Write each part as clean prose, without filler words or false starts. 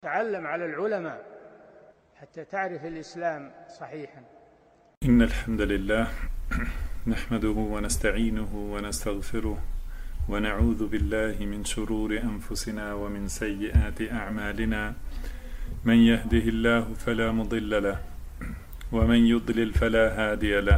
تعلم على العلماء حتى تعرف الإسلام صحيحا. إن الحمد لله نحمده ونستعينه ونستغفره ونعوذ بالله من شرور أنفسنا ومن سيئات أعمالنا. من يهده الله فلا مضل له ومن يضلل فلا هادي له،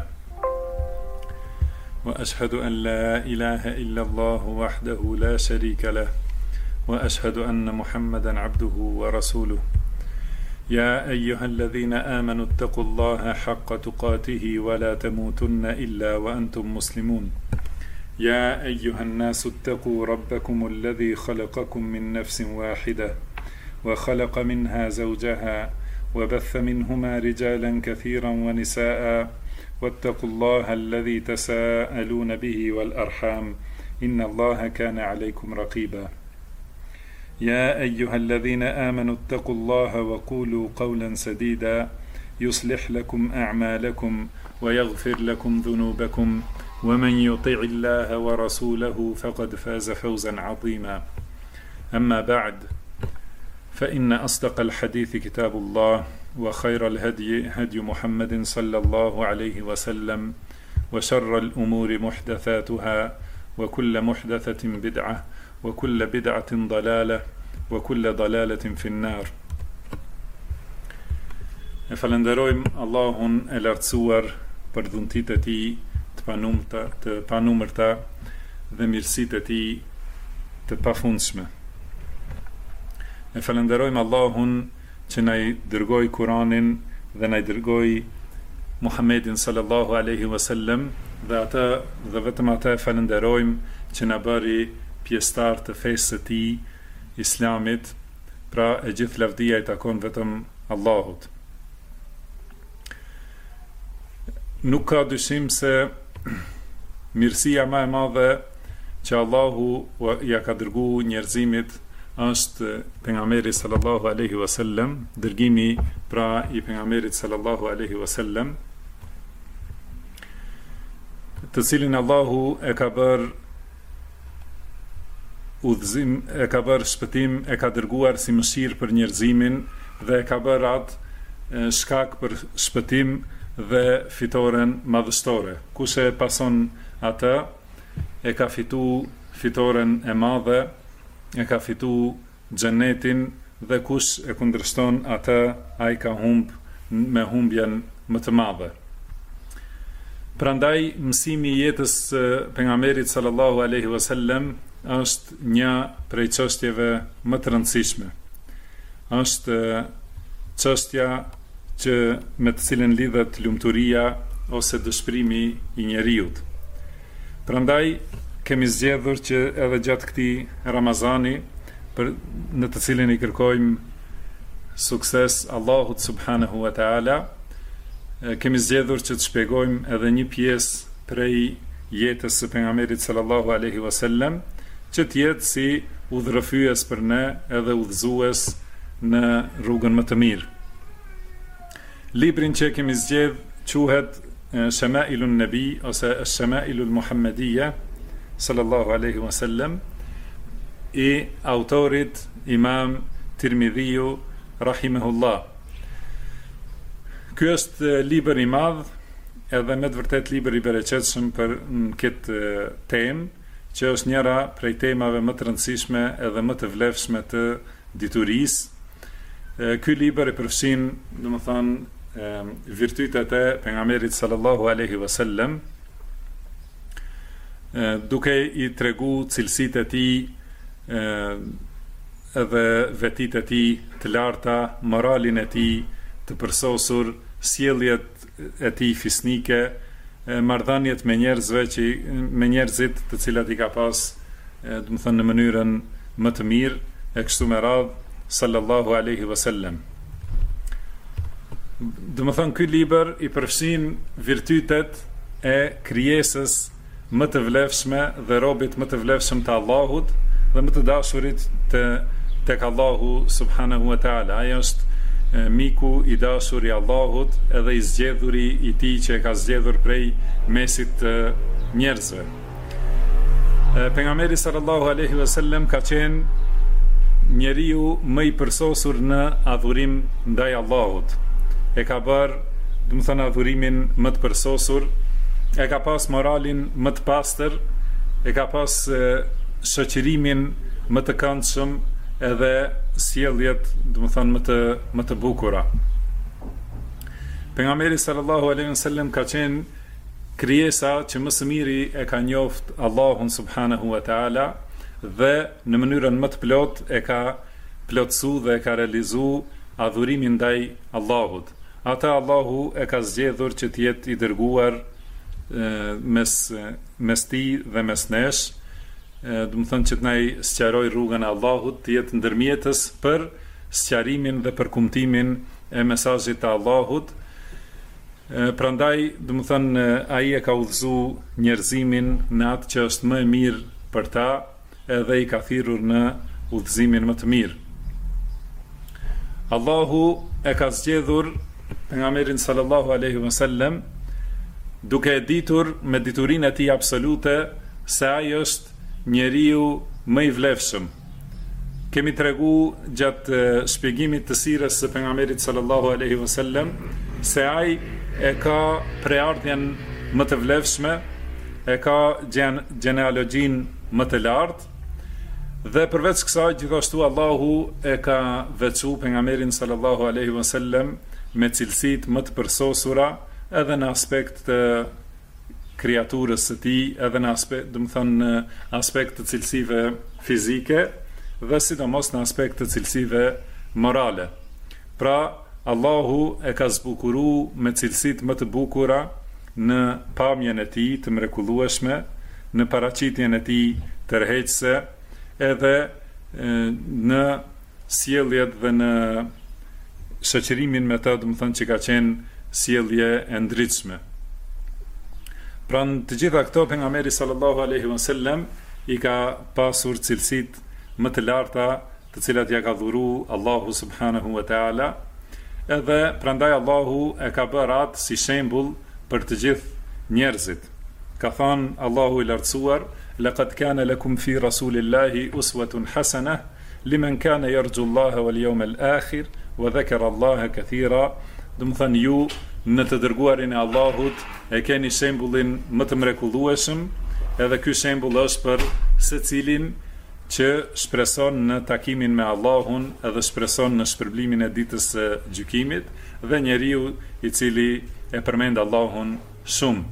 وأشهد أن لا إله إلا الله وحده لا شريك له، وأشهد أن محمدا عبده ورسوله. يا أيها الذين آمنوا اتقوا الله حق تقاته ولا تموتن إلا وأنتم مسلمون. يا أيها الناس اتقوا ربكم الذي خلقكم من نفس واحدة وخلق منها زوجها وبث منهما رجالا كثيرا ونساء، واتقوا الله الذي تساءلون به والأرحام إن الله كان عليكم رقيبا. يا أيها الذين آمنوا اتقوا الله وقولوا قولا سديدا يصلح لكم أعمالكم ويغفر لكم ذنوبكم، ومن يطع الله ورسوله فقد فاز فوزا عظيما. أما بعد، فإن أصدق الحديث كتاب الله، وخير الهدي هدي محمد صلى الله عليه وسلم، وشر الأمور محدثاتها، وكل محدثة بدعة، وكل بدعة ضلالة، وكل ضلالة في النار. E falenderojmë Allahun e lartësuar për dhuntitë e tij të panumërta dhe mirësitë e tij të pafundshme. E falenderojmë Allahun që na i dërgoi Kur'anin dhe na i dërgoi Muhammedin sallallahu alaihi wasallam, dhe vetëm atë e falenderojmë që na bëri pjesëtar të fesë së tij, Islamit, pra e gjithë lavdia i takon vetëm Allahut. Nuk ka dyshim se mirësia më e madhe që Allahu ja ka dërguar njerëzimit është pejgamberi sallallahu alaihi wasallam, dërgimi pra i pejgamberit sallallahu alaihi wasallam, të cilin Allahu e ka bërë udhëzim, e ka bërë shpëtim, e ka dërguar si mëshirë për njerëzimin dhe e ka bërë atë shkak për shpëtim dhe fitoren madhështore. Kush e pason atë, e ka fitu fitoren e madhe, e ka fitu xhenetin, dhe kush e kundërshton atë, ai ka humbë me humbjen më të madhe. Prandaj mësimi i jetës pejgamberit sallallahu alaihi wasallam është një prej çështjeve më të rëndësishme. Është çështja që me të cilën lidhet lumturia ose dëshpërimi i njeriut. Prandaj kemi zgjedhur që edhe gjatë këtij Ramazani, në të cilin i kërkojmë sukses Allahut subhanahu wa taala, kemi zgjedhur që të shpjegojmë edhe një pjesë prej jetës së pejgamberit sallallahu alaihi wasallam, që të jetë si udhërrëfyes për ne edhe udhëzues në rrugën më të mirë. Librin që kemi zgjedh quhet Shama'ilun Nabi ose Shama'ilul Muhammadiyya sallallahu alaihi wasallam, i autorit Imam Tirmidhiu rahimahullah. Ky është libër i madh, edhe me të vërtet libër i bereqetshëm për këtë temë, që është njëra prej temave më të rëndësishme edhe më të vlefshme të diturisë. Ky libër e përfshin, domethënë, virtytet e pejgamberit sallallahu alaihi wasallam, duke i tregu cilësitë e tij, edhe vetitë e tij të larta, moralin e tij të përsosur, sjelljet e tij fisnike, marrëdhëniet me njerëzit të cilat i ka pas, domethënë në mënyrën më të mirë, e kështu me radhë sallallahu alaihi wasallam. Domethënë ky libër i përfshin virtytet e krijesës më të vlefshme dhe robit më të vlefshëm të Allahut dhe më të dashurit tek Allahu subhanahu wa taala. Ai është miku i dashur i Allahut edhe i zgjedhuri i tij që e ka zgjedhur prej mesit të njerëzve. Pejgamberi sallallahu alaihi wasallam ka qenë njeriu më i përsosur në adhurim ndaj Allahut. E ka bërë, do të thonë, adhurimin më të përsosur, e ka pas moralin më të pastër, e ka pas shoqërimin më të këndshëm edhe sjelljet, do të thonë, më të bukura. Pejgamberi sallallahu alaihi wasallam ka qenë krijesa që më së miri e ka njoft Allahun subhanahu wa taala dhe në mënyrën më të plot e ka plotsu dhe e ka realizu adhurimin ndaj Allahut. Ata Allahu e ka zgjedhur që të jetë i dërguar mes tij dhe mes nesh, do të thonë që të na sqaroj rrugën e Allahut, të jetë ndërmjetës për sqarimin dhe për kumtimin e mesazhit të Allahut. Prandaj, do të thonë, ai e ka udhëzu njerëzimin në atë që është më e mirë për ta, edhe i ka thirrur në udhëzimin më të mirë. Allahu e ka zgjedhur pejgamberin sallallahu alaihi wasallam duke e ditur me diturinë e tij absolute se ai është njeriu më i vlefshëm. Kemi tregu gjatë shpjegimit të sirës së pejgamberit sallallahu alaihi wasallam se ai e ka preardhjen më të vlefshme, e ka genealogjin më të lartë, dhe përveç kësaj gjithashtu Allahu e ka veçu pejgamberin sallallahu alaihi wasallam me cilësitë më të përsosura edhe në aspekt të kreaturës së tij, edhe në aspekt, do të thonë, në aspekt të cilësive fizike dhe sidomos në aspekt të cilësive morale. Pra, Allahu e ka zbukuru me cilësitë më të bukura në pamjen e tij të mrekullueshme, në paraqitjen e tij tërheqëse, edhe në sjelljet dhe në shoqërimin me të, do të thonë, që ka qenë sjellje e ndritshme. Pra në të gjitha këto pejgamberi sallallahu alaihi wasallam i ka pasur cilësitë më të larta, të cilat ja ka dhuru Allahu subhanahu wa taala. Edhe prandaj Allahu e ka bërë atë si shembull për të gjithë njerëzit. Ka thënë Allahu i lartësuar: "Laqad kana lakum fi rasulillahi uswatun hasanah liman kana yarju Allaha wal yawmal akhir wa dhakara Allaha kathira." Do të thënë, ju në të dërguarin e Allahut e keni shembullin më të mrekullueshëm, edhe ky shembull është për secilin që shpreson në takimin me Allahun edhe shpreson në shpërblimin e ditës së gjykimit, dhe njeriu i cili e përmend Allahun shumë.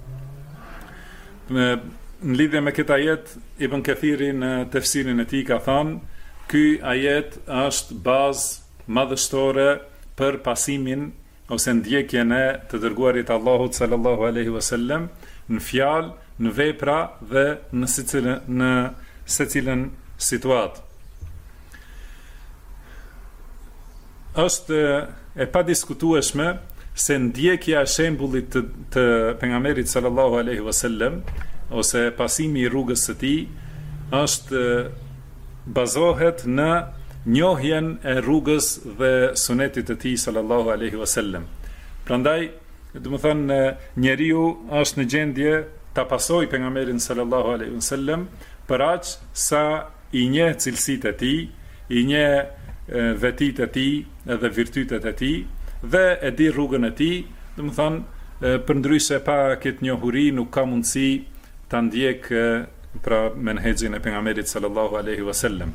Në lidhje me këtë ajet, Ibn Kathiri në tefsirin e tij ka thënë, ky ajet është bazë madhështore për pasimin ose ndjekjen e të dërguarit Allahut sallallahu alaihi wasallam në fjalë, në vepra dhe në secilën situatë. Është e padiskutueshme se ndjekja e shembullit të pejgamberit sallallahu alaihi wasallam ose pasimi i rrugës së tij është bazohet në njohjen e rrugës dhe sunetit të tij sallallahu alaihi wasallam. Prandaj, do të thonë, njeriu është në gjendje ta pasojë pejgamberin sallallahu alaihi wasallam për aq sa i njeh cilësitë e tij, i njeh vetitë e tij edhe virtytet e tij dhe e di rrugën e tij, do të thonë, përndryshe pa këtë njohuri nuk ka mundësi ta ndjek pra menhexhin e pejgamberit sallallahu alaihi wasallam.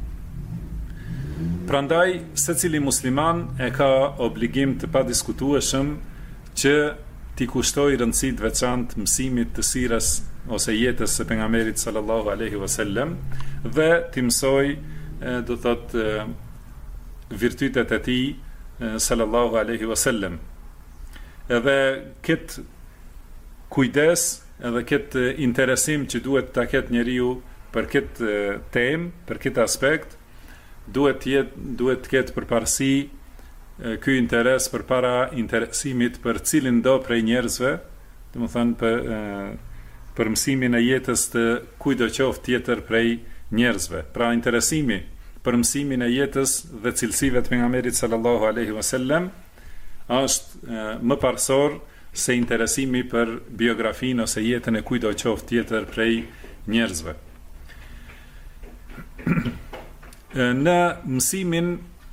Prandaj, secili musliman e ka obligim të padiskutueshëm që t'i kushtoj rëndësi të veçantë mësimit të sirës ose jetës së pejgamberit sallallahu alaihi wasallam dhe t'i mësoj, do thotë, virtytet e tij sallallahu alaihi wasallam. Edhe këtë kujdes, edhe këtë interesim që duhet ta ketë njeriu për këtë temë, për këtë aspekt, duhet të ketë përparësi ky interes përpara interesimit për cilin do prej njerëzve, domethënë për mësimin e jetës të kujdo qoftë tjetër prej njerëzve. Pra interesimi për mësimin e jetës dhe cilësive të pejgamberit sallallahu alaihi wasallam është më parsor se interesimi për biografinë ose jetën e kujdo qoftë tjetër prej njerëzve. në mësimin,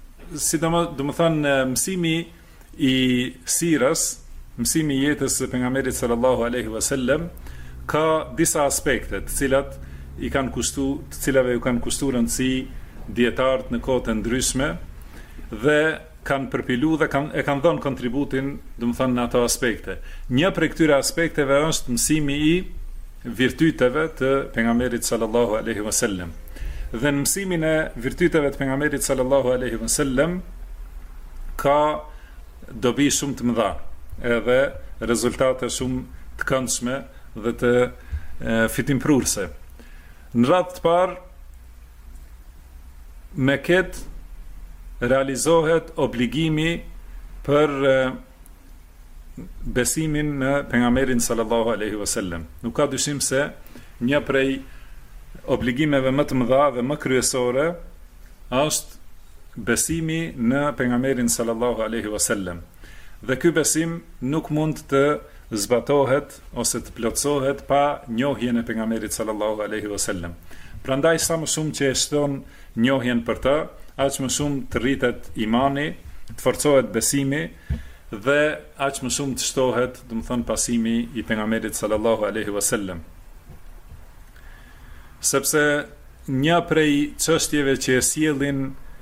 mësimi i sirës, mësimi i jetës së pejgamberit sallallahu alaihi wasallam ka disa aspekte, të cilave ju kanë kushtuar rëndësi dietarët në kohë të ndryshme dhe kanë përpilu dhe e kanë dhënë kontributin, në ato aspekte. Një prej këtyre aspekteve është mësimi i virtyteve të pejgamberit sallallahu alaihi wasallam. Dhe në mësimin e virtyteve të pejgamberit sallallahu alaihi wasallam ka dobi shumë të mëdha, edhe rezultate shumë të këndshme dhe të fitimprurse. Në radhë të parë, me këtë realizohet obligimi për besimin në pejgamberin sallallahu alaihi wasallam. Nuk ka dyshim se një prej obligimeve më të mëdha dhe më kryesore është besimi në pejgamberin sallallahu alaihi wasallam. Dhe ky besim nuk mund të zbatohet ose të plotësohet pa njohjen e pejgamberit sallallahu alaihi wasallam. Prandaj sa më shumë që e shton njohjen për të, aq më shumë të rritet imani, të forcohet besimi dhe aq më shumë të shtohet, pasimi i pejgamberit sallallahu alaihi wasallam. Sepse një prej çështjeve që e sjellin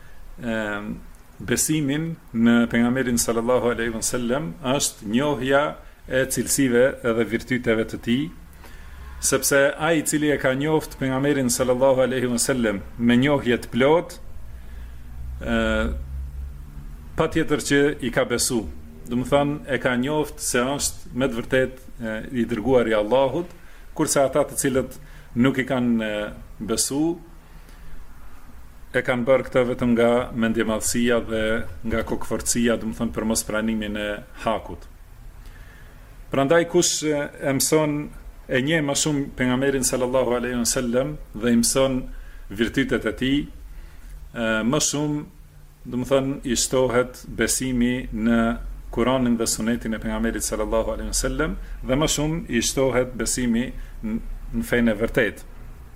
besimin në pejgamberin sallallahu alaihi wasallam është njohja e cilësive edhe virtyteve të tij, sepse ai i cili e ka njoft pejgamberin sallallahu alaihi wasallam me njohje të plot, patjetër që i ka besu. E ka njoft se është me të vërtet i dërguar i Allahut, kurse ata të cilët nuk i kanë besu, e kanë bërë këtë vetëm nga mendjemadhësia dhe nga kokëfortësia, për mos pranimin e hakut. Prandaj kush e mëson e njeh më shumë pejgamberin sallallahu alaihi wasallam dhe i mëson virtytet e tij, më shumë, i shtohet besimi në Kur'anin dhe Sunetin e pejgamberit sallallahu alaihi wasallam dhe më shumë i shtohet besimi në fenë e vërtetë.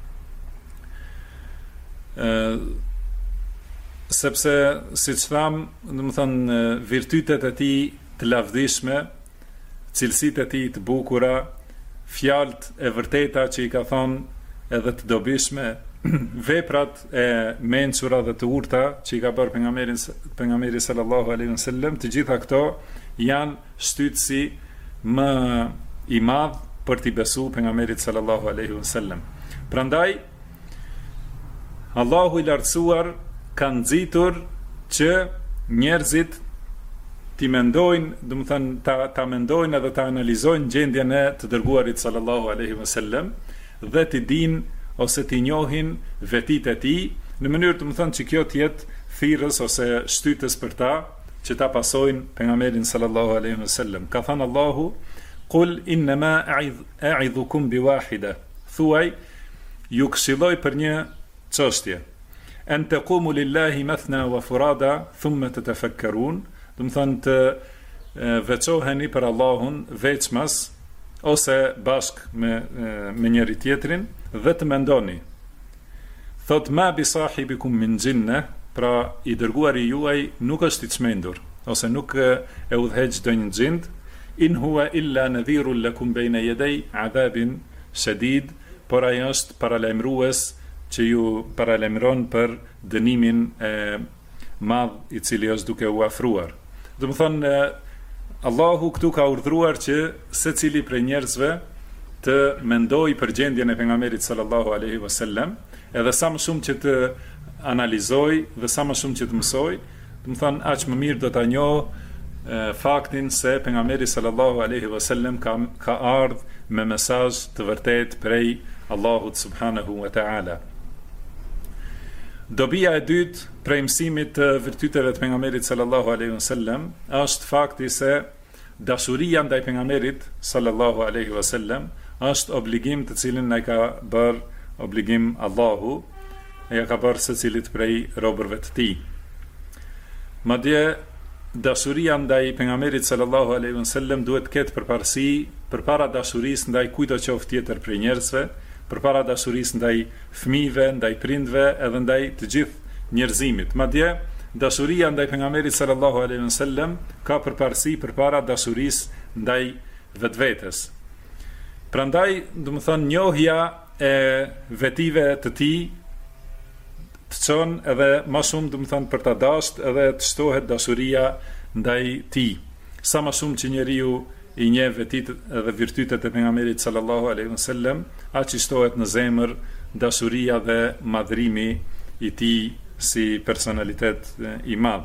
Sepse siç tham, virtytet e tij të lavdishme, cilësitë e tij të bukura, fjalët e vërteta që i ka thonë edhe të dobishme, veprat e mençura dhe të urta që i ka bërë pejgamberi sallallahu alaihi wasallam, të gjitha këto janë shtytësi më i madh për t'i besu pejgamberit sallallahu alaihi wasallam. Prandaj Allahu i lartësuar ka nxitur që njerëzit ti mendojnë, ta mendojnë edhe ta analizojnë gjendjen e të dërguarit sallallahu alaihi wasallam dhe ti dinë ose ti njohin vetitë e tij në mënyrë që kjo të jetë thirrës ose shtytës për ta që ta pasojnë pejgamberin sallallahu alaihi wasallam. Ka thënë Allahu: "Qul innama a'idhukum biwahida." Thuaj, ju këshilloj për një çështje. "An taqumu lillahi mathna wa furada thumma tatafakkarun." Të veçoheni për Allahun veçmas ose bashk me njëri tjetrin dhe të mendoni. Thot ma bi sahibikum min jinne, pra i dërguari juaj nuk është i çmendur ose nuk e udhëheq ndonjë xhind, in huwa illa nadhirun lakum bayna yaday adhabin shadid, por ai është paralajmërues që ju paralajmëron për dënimin e madh i cili është duke u afruar. Allahu këtu ka urdhëruar që secili prej njerëzve të mendojë për gjendjen e pejgamberit sallallahu alaihi wasallam, edhe sa më shumë që të analizoj dhe sa më shumë që të mësoj, aq më mirë do ta njohë faktin se pejgamberi sallallahu alaihi wasallam ka ardhur me mesazh të vërtet prej Allahut subhanahu wa ta'ala. Dobia e dytë prej mësimit të virtyteve të pejgamberit sallallahu alaihi wasallam është fakti se dashuria ndaj pejgamberit sallallahu alaihi wasallam është obligim të cilin na ka bërë obligim Allahu, ja ka bërë secilit prej robërve të tij. Madje dashuria ndaj pejgamberit sallallahu alaihi wasallam duhet të ketë përparësi përpara dashurisë ndaj kujdo qoftë tjetër prej njerëzve, përpara dashurisë ndaj fëmijëve, ndaj prindve, edhe ndaj të gjithë njerëzimit. Madje dashuria ndaj pejgamberit sallallahu alaihi wasallam ka përparësi përpara dashurisë ndaj vetvetes. Prandaj, domethënë njohja e vetive të tij të çon edhe më shumë domethënë për ta dashur edhe të shtohet dashuria ndaj tij. Sa më shumë që njeriu i njeh vetit edhe virtytet e pejgamberit sallallahu alaihi wasallam, aq i shtohet në zemër dashuria dhe madhrimi i tij si personalitet i madh.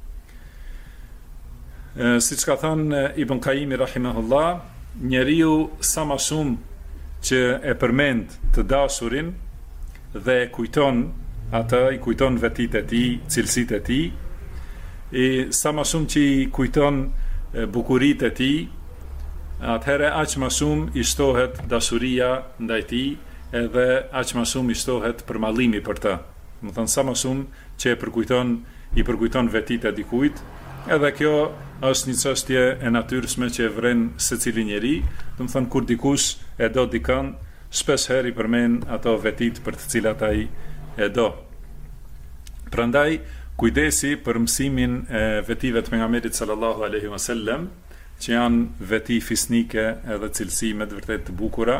Siç ka thënë Ibn Qayyim rahimahullah, njeriu sa më shumë që e përmend të dashurin dhe kujton atë, i kujton vetit e tij, cilësitë e tij, sa më shumë që i kujton bukuritë e tij, atëherë aq më shumë i shtohet dashuria ndaj tij, edhe aq më shumë i shtohet përmallimi për të. Do të thënë sa më shumë që i përkujton vetit e dikujt, edhe kjo është një çështje e natyrshme që e vren secili njeri. Do të thënë kur dikush e do dikën, shpesh herë i përmend ato vetit për të cilat ai e do. Prandaj kujdesi për mësimin e vetive të pejgamberit sallallahu alaihi wasallam, që janë veti fisnike edhe cilësi me të vërtet të bukura,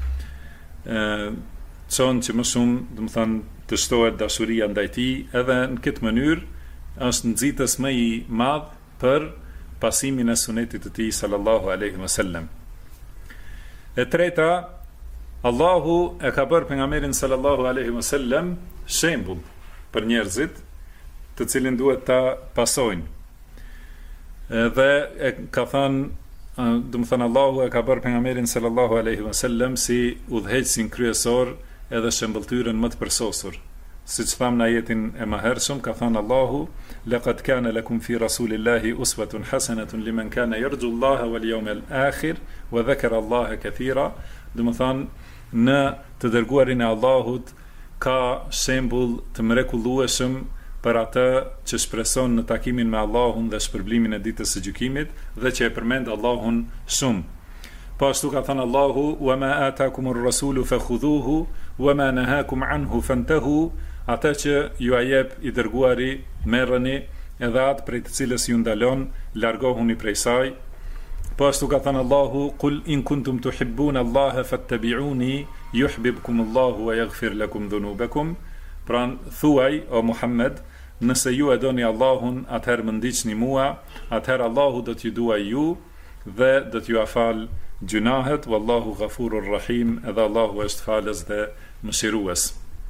çon që më shumë, do të thënë, të shtohet dashuria ndaj tij, edhe në këtë mënyrë është nxitës më i madh për pasimin e sunetit të tij sallallahu alaihi wasallam. E treta, Allahu e ka bërë pejgamberin sallallahu alaihi wasallam shembull për njerëzit, të cilin duhet ta pasojnë. Dhe e ka thënë, do të thënë, Allahu e ka bërë pejgamberin sallallahu alaihi wasallam si udhëheqësin kryesor edhe shembulltyrën më të përsosur. Siç thamë në ajetin e mëhershëm, ka thënë Allahu: "Laqad kana lakum fi rasulillahi uswatun hasanatun liman kana yarju Allaha wal yawmal akhir wa dhakara Allaha katira." Do të thënë, në të dërguarin e Allahut ka shembull të mrekullueshëm për atë që shpreson në takimin me Allahun dhe shpërblimin e ditës së gjykimit dhe që e përmend Allahun shumë. Po ashtu ka thënë Allahu: "Wa ma ataakumur rasulu fakhudhuhu wa ma nahakum anhu fantahu." Atë që ju a jep i dërguari, merrni, edhe atë prej të cilës ju ndalon, largohuni prej saj. Po ashtu ka thënë Allahu: "Qul in kuntum tuhibbuna Allaha fattabi'uni yuhibbukum Allahu wa yaghfir lakum dhunubakum." Pra thuaj, o Muhammed, nëse ju e doni Allahun, atëherë më ndiqni mua, atëherë Allahu do t'ju duaj ju dhe do t'ju afal gjunahet, wallahu ghafurur rahim, edhe Allahu është falës dhe mëshirues.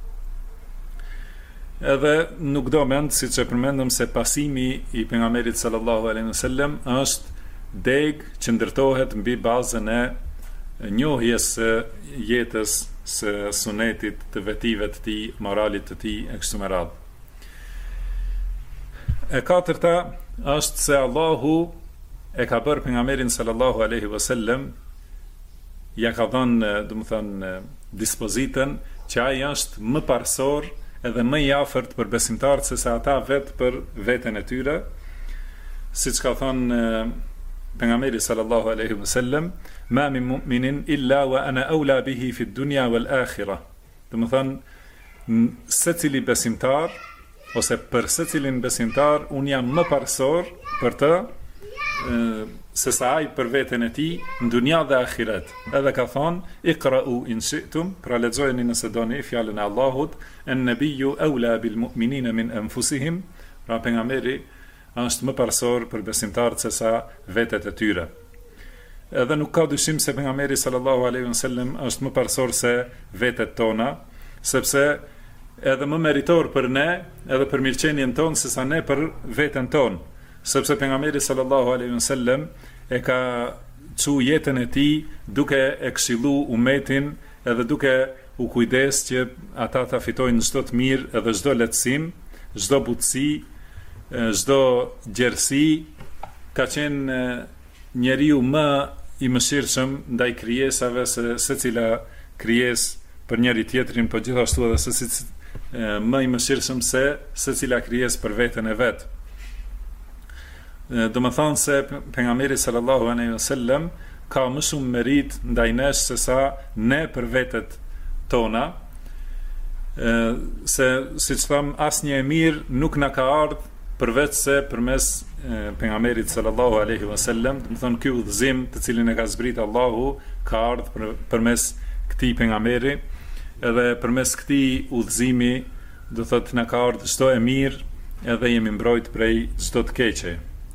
Edhe nuk do mend, siç e përmendëm, se pasimi i pejgamberit sallallahu alaihi wasallam është deg që ndërtohet mbi bazën e njohjes së jetës së sunetit, të vetive të tij, moralit të tij e kështu me radhë. E katërta është se Allahu e ka bërë pejgamberin sallallahu alaihi wasallam, ja ka dhënë, do të thënë, dispozitën që ai është më parsor edhe më i afërt për besimtarët se sa ata vetë për veten e tyre, siç ka thënë pejgamberi sallallahu alaihi wasallam: "Ma min mu'minin illa wa ana awla bihi fi dunya wal akhirah." Do të thënë, secili besimtar ose për secilin besimtar unë jam më parsor për të se sa ai për veten e tij në dunja dhe ahiret. Edhe ka thonë: "Iqra'u in shi'tum", pra lexojeni nëse doni fjalën e Allahut: "En-nabiyyu awla bil mu'minina min anfusihim", pra pejgamberi është më parsor për besimtarët se sa vetet e tyre. Edhe nuk ka dyshim se pejgamberi sallallahu alaihi wasallam është më parsor se vetet tona, sepse edhe më meritor për ne, edhe për mirëqenien tonë se sa ne për veten tonë. Sepse pejgamberi sallallahu alaihi wasallam e ka çu jetën e tij duke e këshillu umetin edhe duke u kujdes që ata ta fitojnë çdo të mirë edhe çdo lehtësim, çdo butësi, çdo gjerësi. Ka qenë njeriu më i mëshirshëm ndaj krijesave se secila krijesë për njëri tjetrin, po gjithashtu edhe më i mëshirshëm se secila krijesë për veten e vet. Do më thonë se pejgamberi sallallahu alaihi wasallam ka më shumë merit ndaj nesh se sa ne për vetet tona, se siç tham asnjë e mirë nuk na ka ardhur përveç se përmes pejgamberit sallallahu alaihi wasallam, do të thonë ky udhëzim të cilin e ka zbrit Allahu ka ardhur përmes këtij pejgamberi, edhe përmes këtij udhëzimi do thotë na ka ardhur çdo e mirë, edhe jemi mbrojt prej çdo të keqe.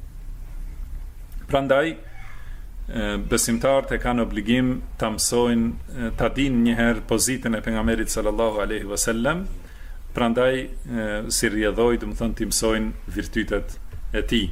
Prandaj besimtarët e kanë obligim ta mësojnë, ta dinë një herë pozitën e pejgamberit sallallahu alaihi wasallam. Prandaj si rrjedhoj, do të thonë ti mësojnë virtytet e tij.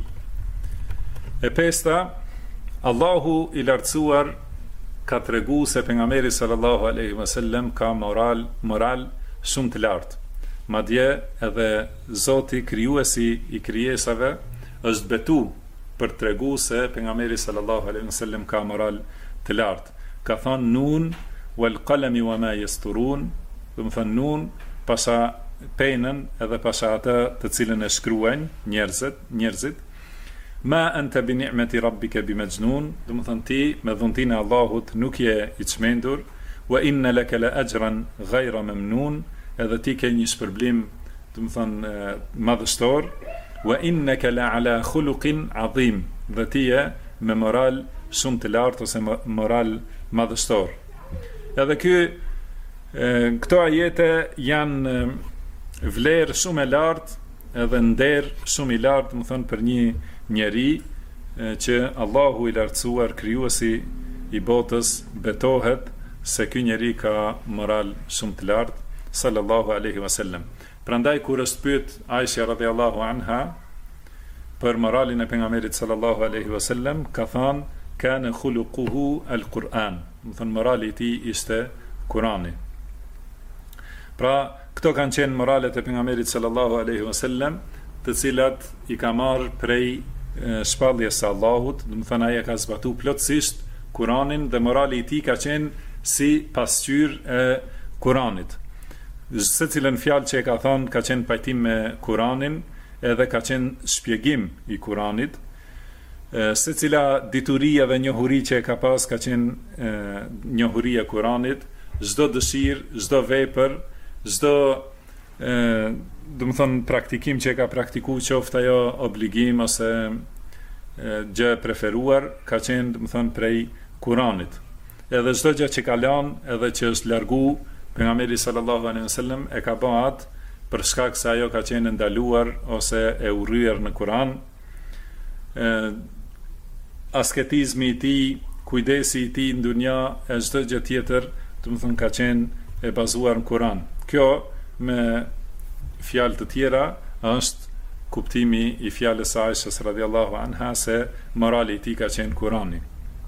E pesta, Allahu i lartësuar ka treguar se pejgamberi sallallahu alaihi wasallam ka moral shumë të lartë. Madje edhe Zoti krijuesi i krijesave është betu për tregu se pejgamberi sallallahu alaihi wasallam ka moral të lartë. Ka thënë nun wal qalami wama yasturun, do të thonë nun pasha penën edhe pasha atë të cilën e shkruajnë njerëzit. Ma anta bi ni'mati rabbika bi majnun, do të thonë ti me dhuntinë e Allahut nuk je i çmendur, wa inna laka la ajran ghayra mamnun, edhe ti ke një shpërblim, do të thonë madhështor, wa innaka la ala khuluqin adhim, dhe ti je me moral shumë të lartë ose moral madhështor. Edhe këto ajete janë vlerë shumë e lartë edhe nder shumë i lartë, më thënë, për një njeri që Allahu i lartësuar, krijuesi i botës, betohet se ky njeri ka moral shumë të lartë, sallallahu alaihi wasallam. Prandaj kur është pyet Aisha radhiyallahu anha për moralin e pejgamberit sallallahu alaihi wasallam, ka thënë kana khuluquhu al-Quran, më thënë morali i tij ishte Kurani. Pra këto kanë qenë moralet e pejgamberit sallallahu alaihi wasallam, të cilat i ka marrë prej shpalljes së Allahut, do të thonë ai ka zbatuar plotësisht Kuranin dhe morali i tij ka qenë si pasqyrë e Kuranit. Secilën fjalë që e ka thonë ka qenë pajtim me Kuranin, edhe ka qenë shpjegim i Kuranit. Secila dituria dhe njohuri që e ka pas ka qenë njohuria e Kuranit. Çdo dëshirë, çdo vepër, çdo do të thonë praktikim që e ka praktikuar, qoftë ajo obligim ose gjë e preferuar, ka qenë, do të thonë, prej Kuranit. Edhe çdo gjë që ka lënë, edhe që është largu pejgamberi sallallahu alaihi wasallam, e ka bën atë për shkak se ajo ka qenë ndaluar ose e urryer në Kur'an. Asketizmi i tij, kujdesi i tij në dunja e çdo gjë tjetër, do të thonë, ka qenë e bazuar në Kur'an. Kjo me fjalë të tjera është kuptimi i fjalës së Aishës radhiyallahu anha se morali i tij ka qenë Kurani.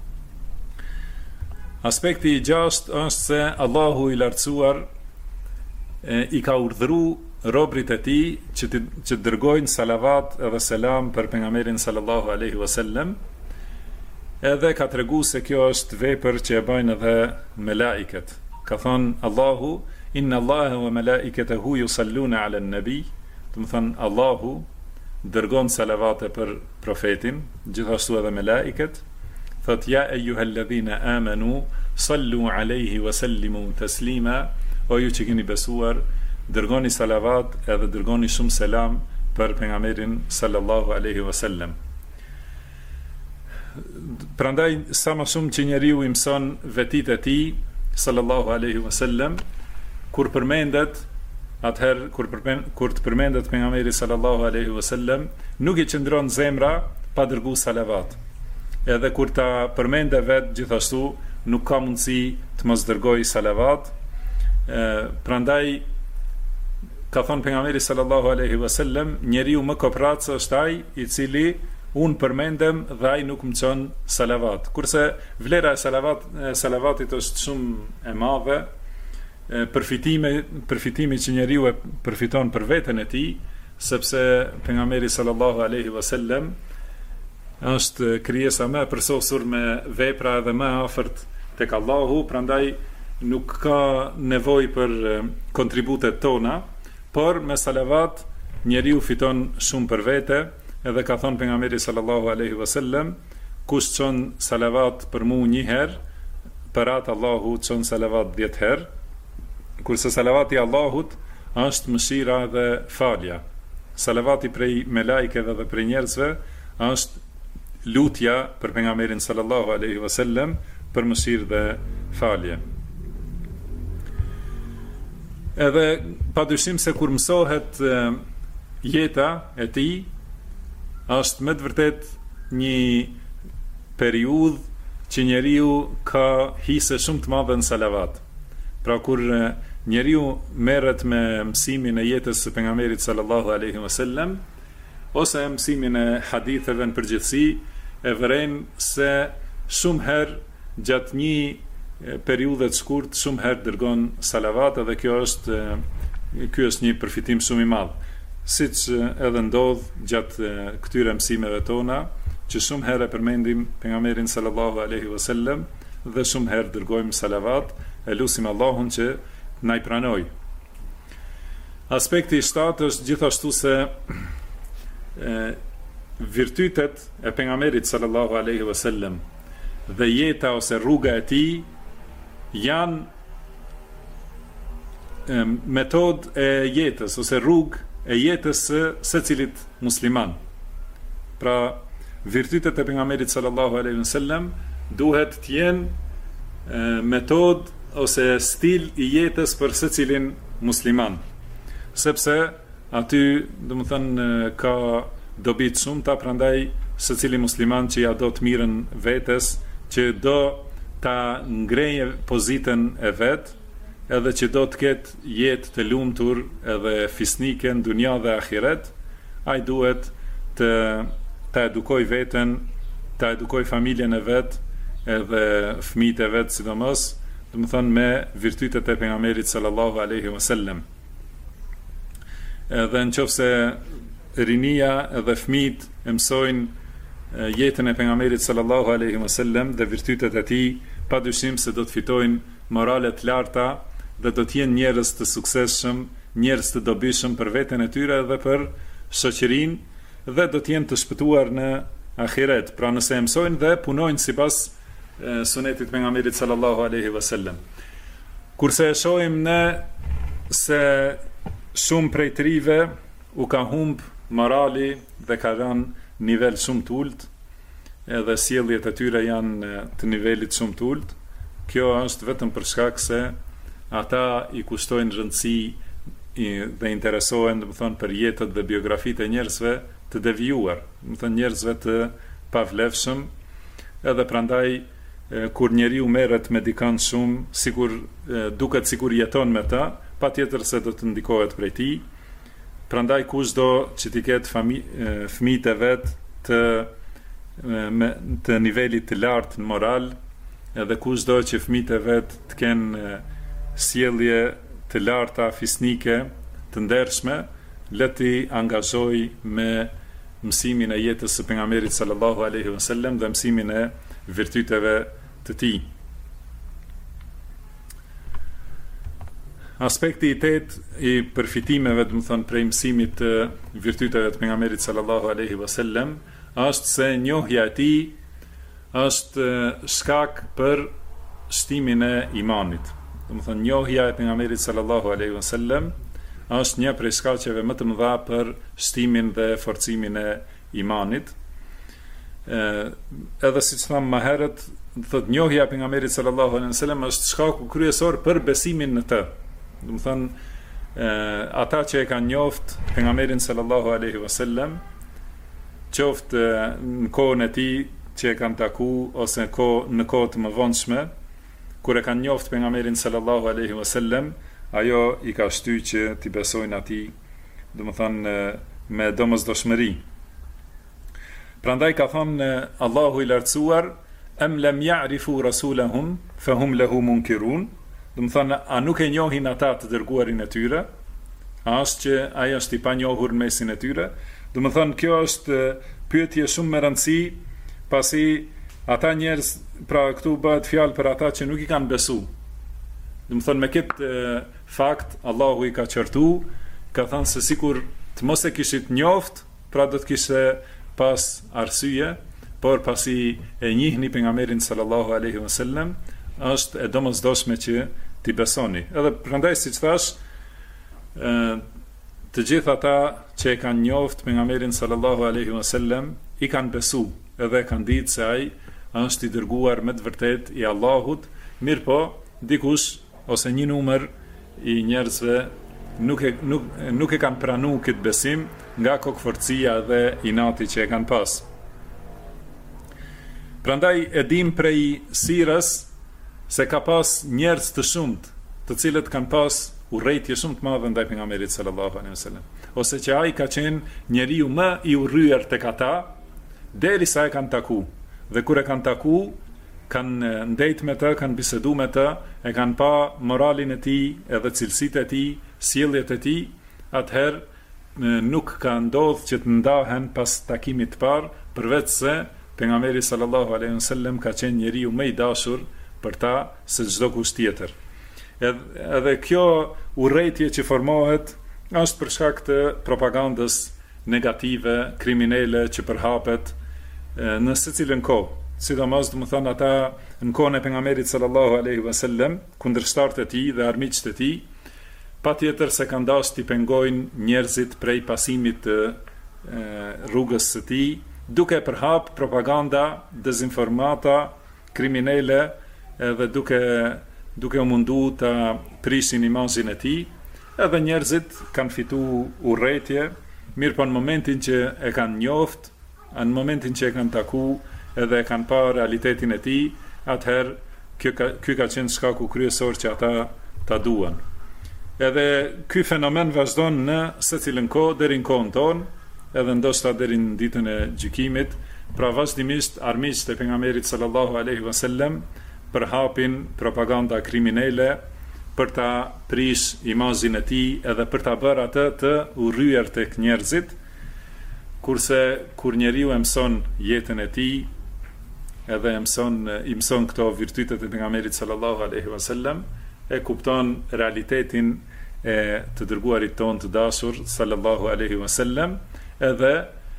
Aspekti i gjashtë është se Allahu i lartësuar i ka urdhëruar robrit e tij që dërgojnë salavat edhe selam për pejgamberin sallallahu alaihi wasallam, edhe ka treguar se kjo është vepër që e bëjnë edhe melaiket. Ka thonë Allahu, inna Allaha wa malaikatahu yusalluna ala an-nabi, do të thonë Allahu dërgon salavate për profetin, gjithashtu edhe melaiket. Thot ja ayyuhalladhina amanu sallu alayhi wa sallimu taslima, o ju që keni besuar, dërgoni salavat edhe dërgoni shumë selam për pejgamberin sallallahu alaihi wasallam. Prandaj sa më shumë që njeriu i mëson vetitë e tij sallallahu alaihi wasallam, kur përmendet atëherë kur të përmendet pejgamberi sallallahu alaihi wasallam, nuk i qëndron zemra pa dërguar salavat. Edhe kur ta përmende vet gjithashtu nuk ka mundësi të mos dërgoj salavat. Prandaj ka thënë pejgamberi sallallahu alaihi wasallam, njeriu më kopratës është ai i cili unë përmendem dhe ai nuk më çon salavat. Kurse vlera e salavatit është shumë e madhe, përfitimi që njeriu e përfiton për veten e tij, sepse pejgamberi sallallahu alaihi wasallam është krijesa më e përsosur me vepra dhe më afërt tek Allahu, prandaj nuk ka nevojë për kontributet tona, por me salavat njeriu fiton shumë për vete. Edhe ka thonë pejgamberi sallallahu alaihi wasallam, kush çon salavat për mua një herë, për atë Allahu çon salavat 10 herë. Kurse salavati i Allahut është mëshira dhe falja. Salavati prej melajkeve dhe prej njerëzve është lutja për pejgamberin sallallahu alaihi wasallam për mëshirë dhe falje. Edhe padyshim se kur mësohet jeta e tij, është me të vërtet një periudhë që njeriu ka hise shumë të madhe në salavat. Pra kur njeriu merret me mësimin e jetës së pejgamberit sallallahu alaihi wasallam ose mësimin e haditheve në përgjithësi, e vërejnë se shumë herë gjatë një periudhe të shkurt shumë herë dërgon salavat, dhe ky është një përfitim shumë i madh. Siç edhe ndodh gjatë këtyre mësimeve tona, që shumë herë përmendim pejgamberin sallallahu alaihi wasallam dhe shumë herë dërgojmë salavat, e lutim Allahun që na i pranoj. Aspekti i 7 është gjithashtu se virtytet e pejgamberit sallallahu alaihi wasallam dhe jeta ose rruga e tij janë metodë e jetës ose rrugë e jetës së secilit musliman. Pra, virtytet e pejgamberit sallallahu alaihi wasallam duhet të jenë metodë ose stil i jetës për secilin musliman. Sepse aty, domethënë, ka dobi të shumta, prandaj secili musliman që ja do të mirën vetes, që do ta ngrejë pozitën e vet, edhe që do të ketë jetë të lumtur edhe fisnike në dunja dhe ahiret, ai duhet të edukoj veten, të edukoj familjen e vet, edhe fëmijët e vet sidomos, domethënë me virtytet e pejgamberit sallallahu alaihi wasallam. Edhe nëse rinia edhe fëmijët e mësojnë jetën e pejgamberit sallallahu alaihi wasallam dhe virtytet e tij, padyshim se do të fitojnë morale të larta dhe do të jenë njerëz të suksesshëm, njerëz të dobishëm për veten e tyre dhe për shoqërinë, dhe do të jenë të shpëtuar në ahiret. Pra nëse e mësojnë dhe punojnë sipas sunetit pejgamberit sallallahu alaihi wasallam. Kurse e shohim ne se shumë prej të rive u ka humb morali dhe ka rënë nivel shumë të ulët, edhe sjelljet e tyre janë të nivelit shumë të ulët. Kjo është vetëm për shkak se ata i kushtojnë rëndësi dhe interesohen, domethënë, për jetët dhe biografitë e njerëzve të devijuar, domethënë njerëzve të pavlefshëm, edhe prandaj kur njeriu merret me dikant shumë, duket sikur jeton me ta, patjetër se do të ndikohet prej tij. Prandaj kushdo që t'i ketë fëmijët e vet të nivelit të lartë në moral, edhe kushdo që fëmijët e vet të kenë sjellje të larta fisnike, të ndershme, le t'i angazhoj me mësimin e jetës së pejgamberit sallallahu alaihi wasallam dhe mësimin e virtyteve të tij. Aspekti i 8 i përfitimeve, domethënë, prej mësimit të virtyteve të pejgamberit sallallahu alaihi wasallam është se njohja e tij është shkak për shtimin e imanit. Domethënë, njohja e pejgamberit sallallahu alaihi wasallam është një prej shkaqeve më të mëdha për shtimin dhe forcimin e imanit. Edhe siç tham më herët, thotë njohja e pejgamberit sallallahu alaihi wasallam është shkaku kryesor për besimin në të. Domethënë, ata që e kanë njoft pejgamberin sallallahu alaihi wasallam, qoftë në kohën e tij që e kanë taku ose në kohë të mëvonshme, kur e kanë njoft pejgamberin sallallahu alaihi wasallam, ajo i ka shtyr që t'i besojnë atij, domethënë me domosdoshmëri. Prandaj ka thënë Allahu i lartësuar, am lam ya'rifu rasulahum fahum lahu munkirun. Domethënë, a nuk e njohin ata të dërguarin e tyre? A është që ai është i panjohur në mesin e tyre? Domethënë, kjo është pyetje shumë me rëndësi, pasi ata njerëz, pra këtu bëhet fjalë për ata që nuk i kanë besu. Domethënë, me këtë fakt Allahu i ka qortu, ka thënë se sikur të mos e kishit njoft, pra do të kishte pas arsye, por pasi e njihni pejgamberin sallallahu alaihi wasallam, është e domosdoshme që t'i besoni. Edhe prandaj, siç thash, të gjithë ata që e kanë njoft pejgamberin sallallahu alaihi wasallam i kanë besu edhe kanë ditë se ai është i dërguar me të vërtet i Allahut, mirë po dikush ose një numër i njerëzve nuk e kanë pranu këtë besim nga kokëforcia dhe inati që e kanë pas. Prandaj e dim prej sirës se ka pas njerëz të shumt, të cilët kanë pas urrëtie shumë të madhe ndaj pejgamberit sallallahu alaihi wasallam, ose që ai ka qenë njeriu më i urryer tek ata derisa e kanë taku. Dhe kur e kanë taku, kanë ndejt me të, kanë bisedu me të, e kanë pa moralin e tij, edhe cilësitë e tij, sjelljet e tij, atëherë nuk ka ndodhur që të ndahen pas takimit të parë, përveç se pejgamberi sallallahu alaihi wasallam ka qenë njeriu më i dashur për ta se çdo kush tjetër. Edhe kjo urrëtie që formohet është për shkak të propagandës negative, kriminele që përhapet në secilën kohë. Sidomos domethënë ata në kohën e pejgamberit sallallahu alaihi wasallam, kundërshtarët e tij dhe armiqtë e tij, patjetër se kanë dashur të pengojnë njerëzit prej pasimit të rrugës së tij, duke përhap propaganda, dezinformata, kriminele, edhe duke u mundu të prishin imazhin e tij, edhe njerëzit kanë fituar urrëtie, mirë po në momentin që e kanë njoft, në momentin që e kanë taku, edhe e kanë parë realitetin e tij, atëherë ky ka qenë shkaku kryesor që ata ta duan. Edhe ky fenomen vazhdon në secilën kohë deri në kohën tonë, edhe ndoshta deri në ditën e gjykimit, pra vazhdimisht armiqtë e pejgamberit sallallahu alaihi wasallam përhapin propaganda kriminele për ta prish imazhin e tij edhe për ta bërë atë të urryer tek njerëzit, kurse kur njeriu e mëson jetën e tij, edhe i mëson këto virtytet e pejgamberit sallallahu alaihi wasallam, e kupton realitetin e të dërguarit ton të dashur sallallahu alaihi wasallam, edhe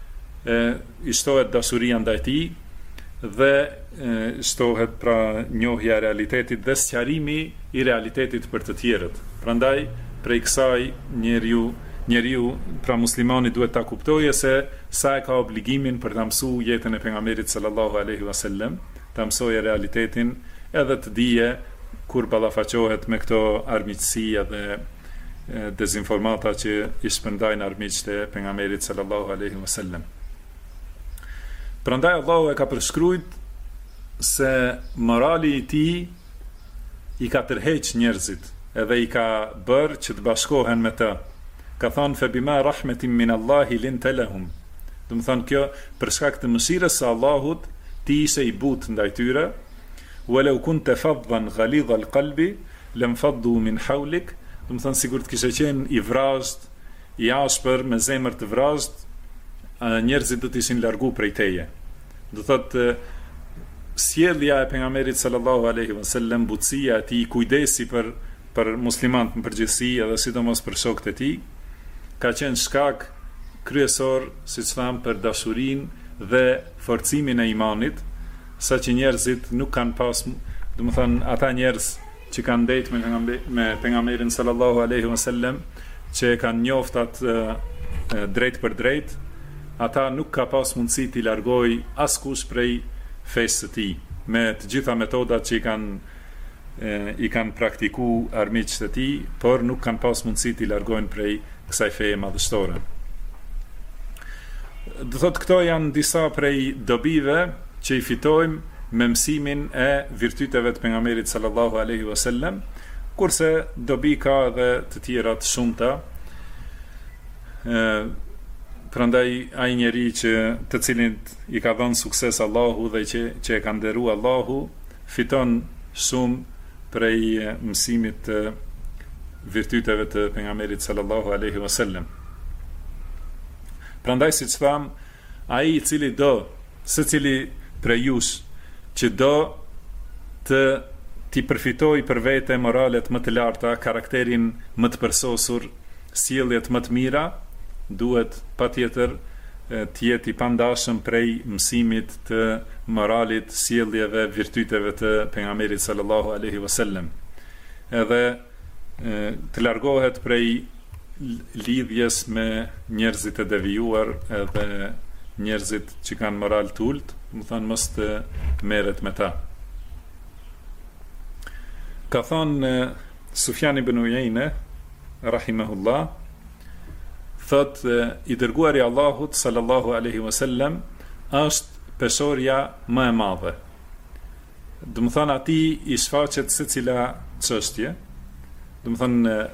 i shtohet dashuria ndaj tij dhe shtohet pra njohja e realitetit dhe sqarimi i realitetit për të tjerët. Prandaj prej kësaj njeriu pra muslimani duhet ta kuptojë se sa e ka obligimin për ta mësuar jetën e pejgamberit sallallahu alaihi wasallam, ta mësojë realitetin edhe të dije kur ballafaqohet me këto armiqësi dhe dezinformata që i shpërndajnë armiqtë e pejgamberit sallallahu alaihi wasallam. Prandaj Allahu e ka përshkruajt se morali i tij i ka tërheq njerëzit edhe i ka bërë që të bashkohen me të. Ka thonë fe bima rahmetin min Allahi linta lahum. Do të thonë kjo për shkak të mëshirës së Allahut ti ishe i butë ndaj tyre, walau kunta faddan ghalidha alqalbi lam faddu min hawlik. Do të thonë sigurt kishe qenë i vrazhd, i ashpër, me zemër të vrazhd, njerëzit do të ishin largu prej teje. Do thotë sjellja e pejgamberit sallallahu alaihi wasallam, butësia e tij, kujdesi për muslimanët në përgjithësi edhe sidomos për shokët e tij, ka qenë shkak kryesor, siç tham, për dashurinë dhe forcimin e imanit, saqë njerëzit nuk kanë pas, do të thonë ata njerëz që kanë ndejt me pejgamberin sallallahu alaihi wasallam, që kanë njoftat drejt për drejt, ata nuk ka pas mundësi t'i largoj askush prej fesë së tij, me të gjitha metodat që i kanë praktiku armiqtë e tij, por nuk kanë pas mundësi t'i largojnë prej kësaj feje madhështore. Do thotë këto janë disa prej dobive që i fitojmë me mësimin e virtyteve të pejgamberit sallallahu alaihi wasallam, kurse dobi ka edhe të tjera të shumta. Prandaj ai njeri të cilin i ka dhënë sukses Allahu dhe që e ka nderuar Allahu, fiton shumë prej mësimit të virtyteve të pejgamberit sallallahu alaihi wasallam. Prandaj siç tham, ai i cili do, secili prej jush që do t'i përfitoj për vete moralet më të larta, karakterin më të përsosur, sjelljet më të mira, duhet patjetër të jetë i pandashëm prej mësimit të moralit, sjelljeve, virtyteve të pejgamberit sallallahu alaihi wasallam. Edhe të largohet prej lidhjes me njerëzit e devijuar edhe njerëzit që kanë moral të ulët, më thënë mos të merret me ta. Ka thënë Sufjan ibn Uyeyne rahimahullah, thot i dërguari i Allahut sallallahu alaihi wasallam është pesorja më e madhe. Do të thonë ati i shfaqet secila çështje. Do të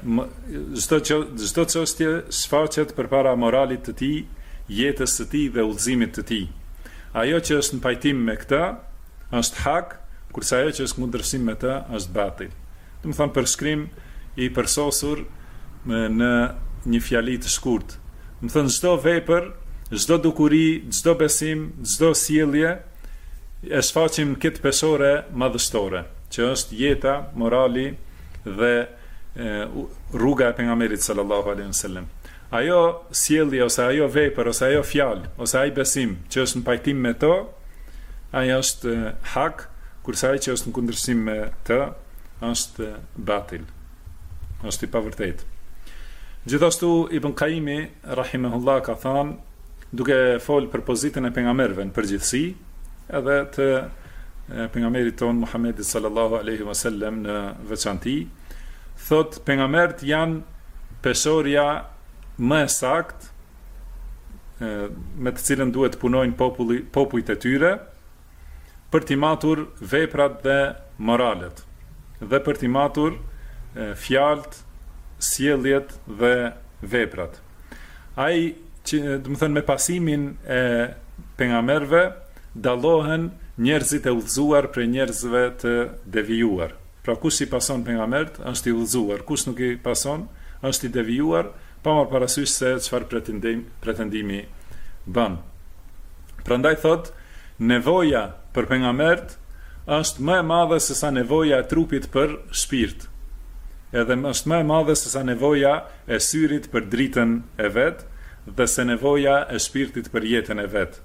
thonë çdo çështje shfaqet përpara moralit të tij, jetës së tij dhe udhëzimit të tij. Ajo që është në pajtim me këtë është hak, kurse ajo që është kundërshtim me të është batil. Do të thonë përshkrim i përsosur në një fjali të shkurt. Do të thonë çdo vepër, çdo dukuri, çdo besim, çdo sjellje e shfaqim këtë pesore madhështore, që është jeta, morali dhe rruga e pejgamberit sallallahu alaihi wasallam. Ajo sjellje ose ajo vepër ose ajo fjalë ose ai besim që është në pajtim me to, ai është hak, kurse ai që është në kundërshtim me të është batil, është i pavërtetë. Gjithashtu Ibn Qayimi rahimahullah ka thënë, duke folë për pozitën e pejgamberëve në përgjithësi, edhe të pejgamberit ton Muhammedit sallallahu alaihi wasallam në veçanti, thot pejgamberët janë pesorja më e saktë me të cilën duhet punojnë popujt e tyre për t'i matur veprat dhe moralet dhe për t'i matur fjalët, sjelljet dhe veprat. Ai që do të thënë me pasimin e pejgamberëve dallohen njerëzit e udhëzuar prej njerëzve të devijuar. Pra kush i pason pejgambert është i udhëzuar, kush nuk i pason është i devijuar, pa marrë parasysh se çfarë pretendimi bën. Prandaj thot, nevoja për pejgambert është më e madhe se sa nevoja e trupit për shpirt. Edhe është më e madhe se sa nevoja e syrit për dritën e vet dhe se nevoja e shpirtit për jetën e vet.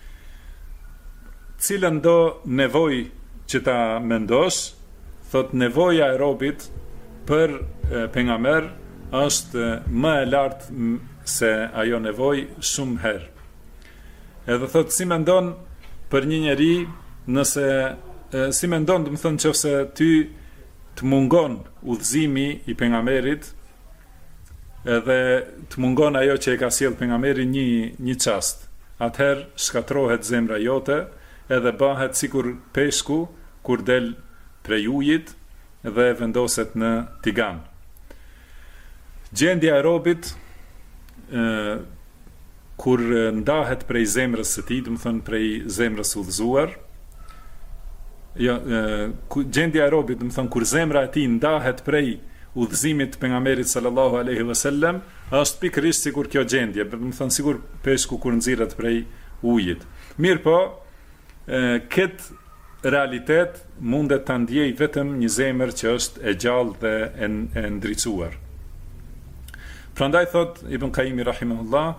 Cilën do nevojë që ta mendosh, thot nevoja e robit për pejgamber është më e lartë se ajo nevojë shumë herë. Edhe thot si mendon për një njeri nëse si mendon, do të thonë nëse ty të mungon udhëzimi i pejgamberit edhe të mungon ajo që e ka sjell pejgamberi një çast, atëherë shkatërrohet zemra jote edhe bëhet sikur peshku kur del prej ujit dhe vendoset në tigan. Gjendja e robit kur ndahet prej zemrës së tij, do të thonë prej zemrës udhëzuar, gjendja e robit, do të thonë kur zemra e tij ndahet prej udhëzimit të pejgamberit sallallahu alaihi wasallam, është pikërisht sikur kjo gjendje, do të thonë sikur peshku kur nxirret prej ujit. Mirë po, këtë realitet mundet ta ndjej vetëm një zemër që është e gjallë dhe e ndriçuar. Prandaj thot Ibn Qayimi rahimahullah,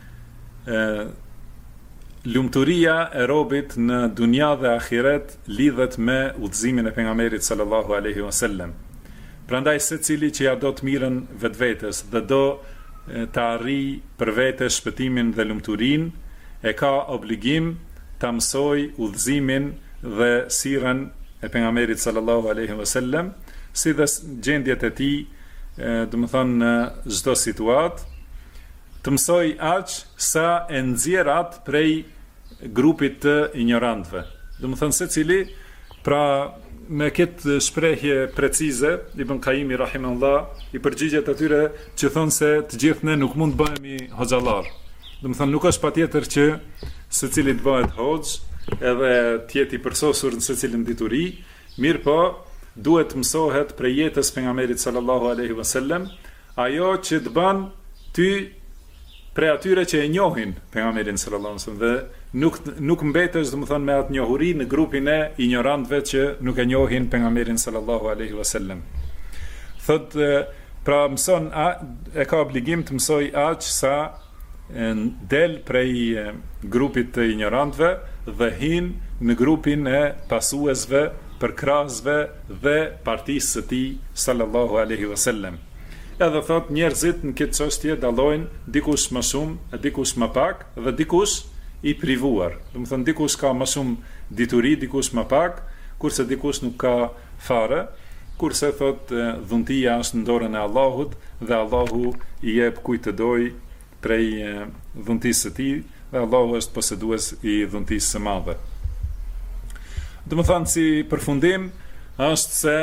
lumturia e robit në dunja dhe ahiret lidhet me udhëzimin e pejgamberit sallallahu alaihi wasallam. Prandaj secili që ja do të mirën vetvetes dhe do të arrijë për vete shpëtimin dhe lumturinë, e ka obligim ta mësoj udhëzimin dhe sirën e pejgamberit sallallahu alaihi wasallam, si dhe gjendjet e tij, do të thonë në çdo situatë, të mësoj aq sa e nxjerr atë prej grupit të ignorantëve. Do të thonë secili, pra me këtë shprehje precize, Ibn Qayimi rahimahullah i përgjigjet atyre që thonë se të gjithë ne nuk mund të bëhemi hoxhallar. Do të thonë nuk është patjetër që secili të bëhet hoxh edhe të jetë i përsosur në secilin dituri, mirë po duhet të mësohet prej jetës pejgamberit sallallahu alaihi wasallam, ajo që të bën ty prej atyre që e njohin pejgamberin sallallahu alaihi wasallam dhe nuk mbetesh, domethënë, me atë njohuri në grupin e ignorantëve që nuk e njohin pejgamberin sallallahu alaihi wasallam. Thot, pra mëson e ka obligim të mësoj aq sa del prej grupit të ignorantëve dhe hin në grupin e pasuesve, përkrahësve dhe partisë së tij sallallahu alaihi wasallam. edhe thot njerëzit në këtë çështje dallojnë dikush më shumë, dikush më pak dhe dikush i privuar. Do të thonë dikush ka më shumë dituri, dikush më pak, kurse dikush nuk ka fare, kurse thot dhuntia është në dorën e Allahut dhe Allahu i jep kujt të doj prej dhuntisë së tij dhe Allahu është posëdues i dhuntisë së madhe. Do të thonë si përfundim është se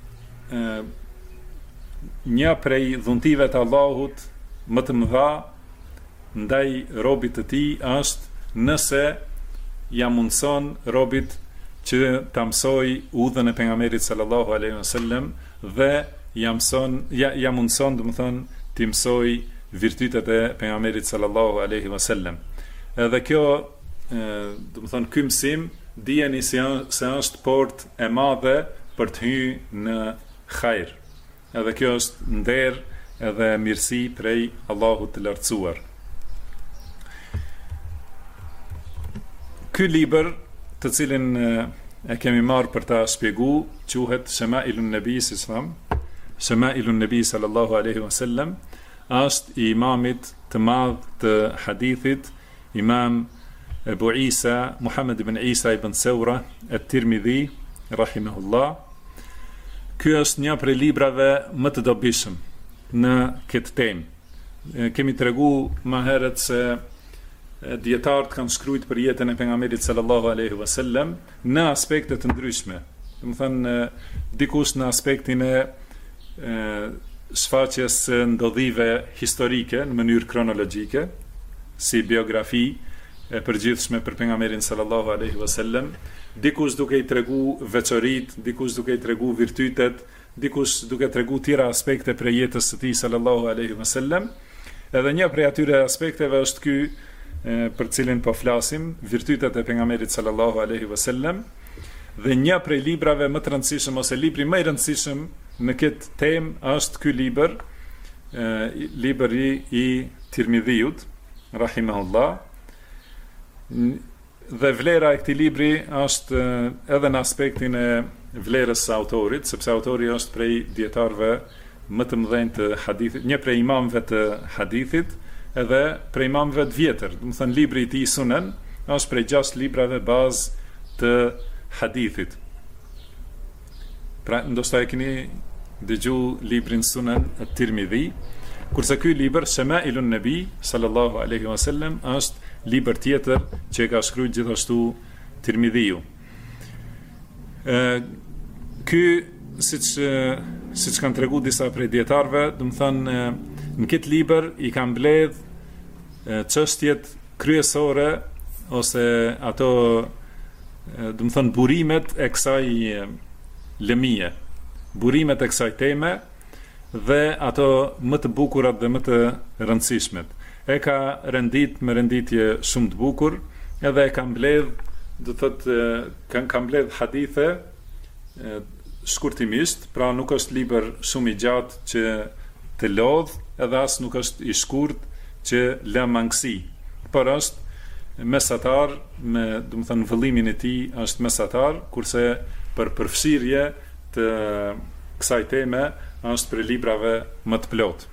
një prej dhuntive të Allahut më të mëdha ndaj robit të tij është nëse ja mundson robit që ta mësoj udhën e pejgamberit sallallahu alaihi wasallam dhe ja mundson, do të thonë, të mësoj virtytet e pejgamberit sallallahu alaihi wasallam. Edhe kjo, do të thonë, ky mësim dijeni se është portë e madhe për të hyrë në hajër. Edhe kjo është nder edhe mirësi prej Allahut të lartësuar. Ky libër, të cilin e kemi marrë për ta shpjegu, quhet Shama'ilun Nabi Shama'ilun Nabi sallallahu alaihi wasallam, është i imamit të madh të hadithit, Imam Ebu Isa, Muhammed ibn Isa ibn Sawra at-Tirmidhi, rahimahullah. Ky është një prej librave më të dobishëm në këtë temë. Kemi tregu më herët se dietarët kanë shkruajtur për jetën e pejgamberit sallallahu alaihi wasallam në aspekte të ndryshme. Do të thënë dikush në aspektin e shfaqjes së ndodhive historike në mënyrë kronologjike, si biografi e përgjithshme për pejgamberin sallallahu alaihi wasallam, dikush duke i tregu veçoritë, dikush duke i tregu virtytet, dikush duke tregu tjera aspekte për jetës së tij sallallahu alaihi wasallam. Edhe një prej atyre aspekteve është ky për cilin po flasim, virtytet e pejgamberit sallallahu alaihi wasallam, dhe një prej librave më të rëndësishëm ose libri më i rëndësishëm në këtë temë është ky libër, libri i Tirmidhiut, rahimahullah. Dhe vlera e këtij libri është edhe në aspektin e vlerës së autorit, sepse autori është prej dietarëve më të mëdhenj të hadithit, një prej imamëve të hadithit, edhe prej imamëve të vjetër. Do të thënë libri i tij Sunan është prej 6 librave bazë të hadithit. Pra ndoshta e keni dëgjuar librin Sunan at-Tirmidhi, kurse ky libër Shama'ilun Nabi sallallahu alaihi wasallam është libër tjetër që e ka shkruar gjithashtu Tirmidhiu. Ky siç kanë treguar disa prej dietarëve, do të thonë në këtë libër i kanë mbledh çështjet kryesore ose ato, do të thonë, burimet e kësaj lëmie, burimet e kësaj teme dhe ato më të bukurat dhe më të rëndësishmet. E ka rendit me renditje shumë të bukur, edhe e ka mbledh, do të thotë, ka mbledh hadithe shkurtimisht, pra nuk është libër shumë i gjatë që të lodh, edhe as nuk është i shkurt që lë mangësi, por është mesatar, me, do të thënë, vëllimin e tij është mesatar, kurse për përfshirje të kësaj teme është për librave më të plotë.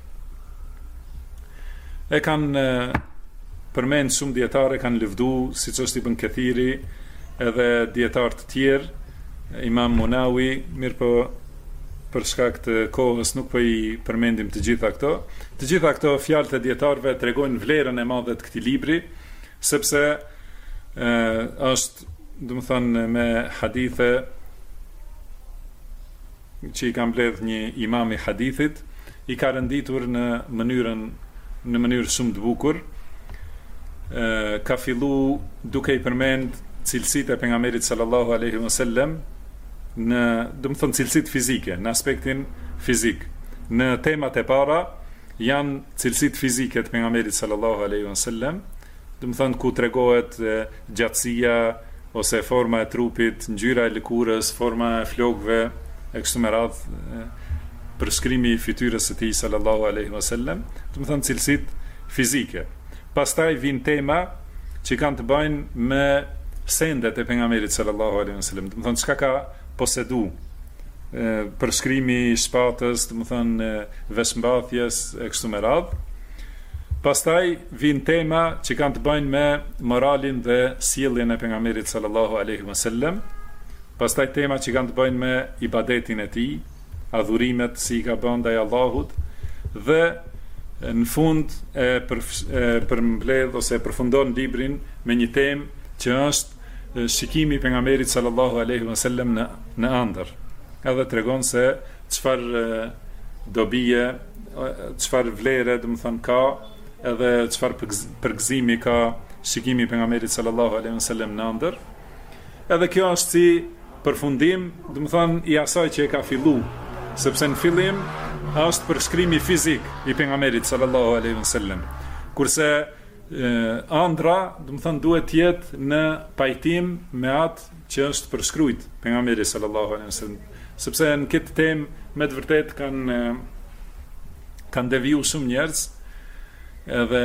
E kanë përmend shumë dietarë, kanë lëvdu, siç është Ibn Kathiri, edhe dietarë të tjerë, Imam Munawi, mirë po për shkak të kohës nuk po i përmendim të gjitha këto. Të gjitha këto fjalët e dietarëve tregojnë vlerën e madhe të këtij libri, sepse është, do të thënë, me hadithe që i ka mbledh një imam i hadithit, i ka renditur në mënyrë shumë të bukur. Ka fillu duke i përmend cilësitë e pejgamberit sallallahu alaihi wasallam, në, do të thënë, cilësitë fizike, në aspektin fizik. Në temat e para janë cilësitë fizike të pejgamberit sallallahu alaihi wasallam, do të thënë, ku tregohet gjatësia ose forma e trupit, ngjyra e lëkurës, forma e flokëve, e kështu me radhë, përshkrimi i fytyrës së tij sallallahu alaihi wasallam, do të thënë cilësitë fizike. Pastaj vijnë tema që kanë të bëjnë me sendet e pejgamberit sallallahu alaihi wasallam, do të thënë çka ka posedu, përshkrimi i shpatës, domethënë veshmbathjes e kështu me radhë. Pastaj vijnë tema që kanë të bëjnë me moralin dhe sjelljen e pejgamberit sallallahu alaihi wasallam. Pastaj tema që kanë të bëjnë me ibadetin e tij, adhurimet si i ka bën ndaj Allahut, dhe në fund përmbledh ose përfundon librin me një temë që është shikimi i pejgamberit sallallahu alaihi wasallam në ëndër. Edhe tregon se çfarë dobije, çfarë vlere domethënë ka, edhe çfarë përgëzimi ka shikimi i pejgamberit sallallahu alaihi wasallam në ëndër. Edhe kjo është si përfundim, domethënë i asaj që e ka filluar, sepse në fillim është përshkrimi fizik i pejgamberit sallallahu alaihi wasallam. Kurse ëndra, domethënë duhet të jetë në pajtim me atë që është përshkruajt pejgamberi sallallahu alaihi wasallam. Sepse në këtë temë me të vërtet kanë deviju shumë njerëz, edhe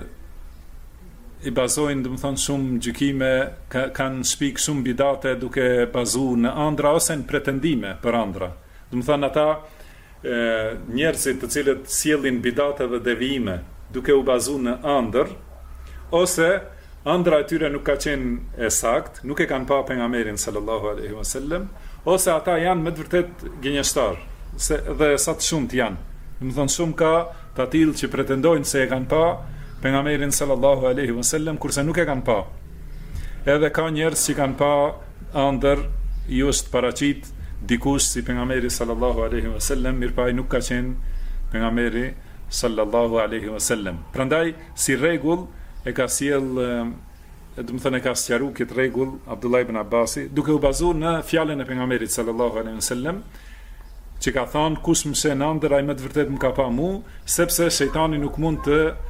i bazojnë domethënë shumë gjykime, kanë shpik shumë bidate duke bazuar në ëndra ose në pretendime për ëndra. Domethënë ata njerëzit të cilët sjellin bidate dhe devijime duke u bazuar në ëndër, ose ëndra e tyre nuk ka qenë e saktë, nuk e kanë pa pejgamberin sallallahu alaihi wasallam, ose ata janë me të vërtet gënjeshtar, dhe sa të shumt janë. Domethënë shumë ka të tillë që pretendojnë se e kanë pa pejgamberin sallallahu alaihi wasallam kurse nuk e kanë pa. Edhe ka njerëz që kanë pa ëndër, ju është paraqit dikush si pejgamberi sallallahu alaihi wasallam, mirëpaj nuk ka qenë pejgamberi sallallahu alaihi wasallam. Prandaj si rregull e ka sjell, domethënë e ka sqaruar këtë rregull Abdullah ibn Abbasi, duke u bazuar në fjalën e pejgamberit sallallahu alaihi wasallam, që ka thonë kush më sheh në ëndër ai më të vërtet më ka pa mu, sepse shejtani nuk mund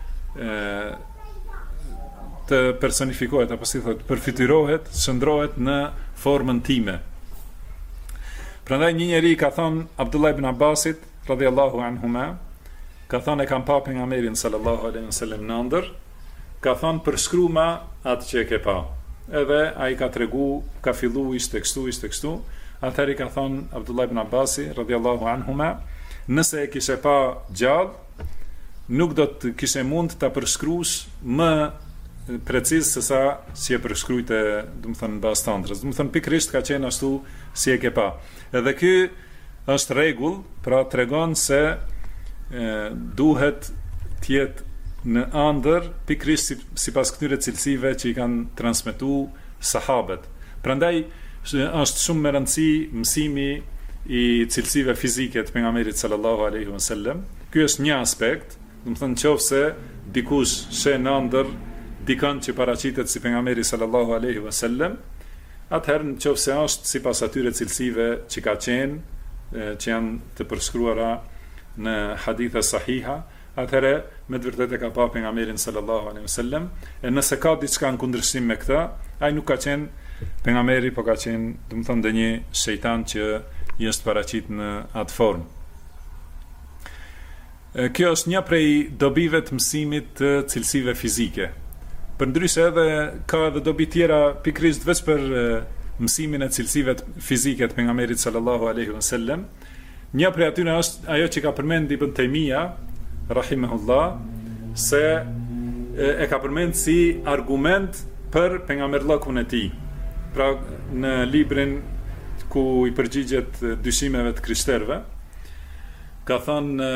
të personifikohet, apo si thotë, përfytyrohet, shndrohet në formën time. Prandaj një njeri ka thonë Abdullah ibn Abbasit radhiyallahu anhuma, ka thonë e kam pa pejgamberin sallallahu alaihi wasallam në ëndër, ka thonë përshkruama atë që e ke pa. Edhe ai ka tregu, ka fillu ishte kështu. Atëherë ka thonë Abdullah ibn Abbasi radhiyallahu anhuma, nëse e kishe pa gjallë, nuk do të kishe mund ta përshkruash më preciz se sa si e përshkruajte, domethënë mbas tëndrës. Domethënë pikërisht ka qenë ashtu si e ke pa. Edhe ky është rregull, pra tregon se duhet të jetë në ëndër pikërisht sipas këtyre cilësive që i kanë transmetuar sahabët. Prandaj është shumë me rëndësi mësimi i cilësive fizike të pejgamberit sallallahu alaihi wasallam. Ky është një aspekt, domethënë nëse dikush sheh në ëndër dikën që paraqitet si pejgamberi sallallahu alaihi wasallam, atëherë nëse është sipas atyre cilësive që ka qenë, që janë të përshkruara në hadithe sahiha, atëherë me të vërtetë ka pa pejgamberin sallallahu alaihi wasallam. E nëse ka diçka në kundërshtim me këtë, ai nuk ka qenë pejgamberi, po ka qenë, domethënë, ndonjë shejtan që i është paraqit në atë formë. Kjo është një prej dobive të mësimit të cilësive fizike. Përndryshe edhe ka edhe dobi tjera pikërisht vetëm për mësimin e cilësive fizike të pejgamberit sallallahu alaihi wasallam. Një prej atyre është ajo që ka përmendur Ibn Taymija rahimahullah, se e ka përmendur si argument për pejgamberllëkun e tij. Pra në librin ku i përgjigjet dyshimeve të krishterëve, ka thënë,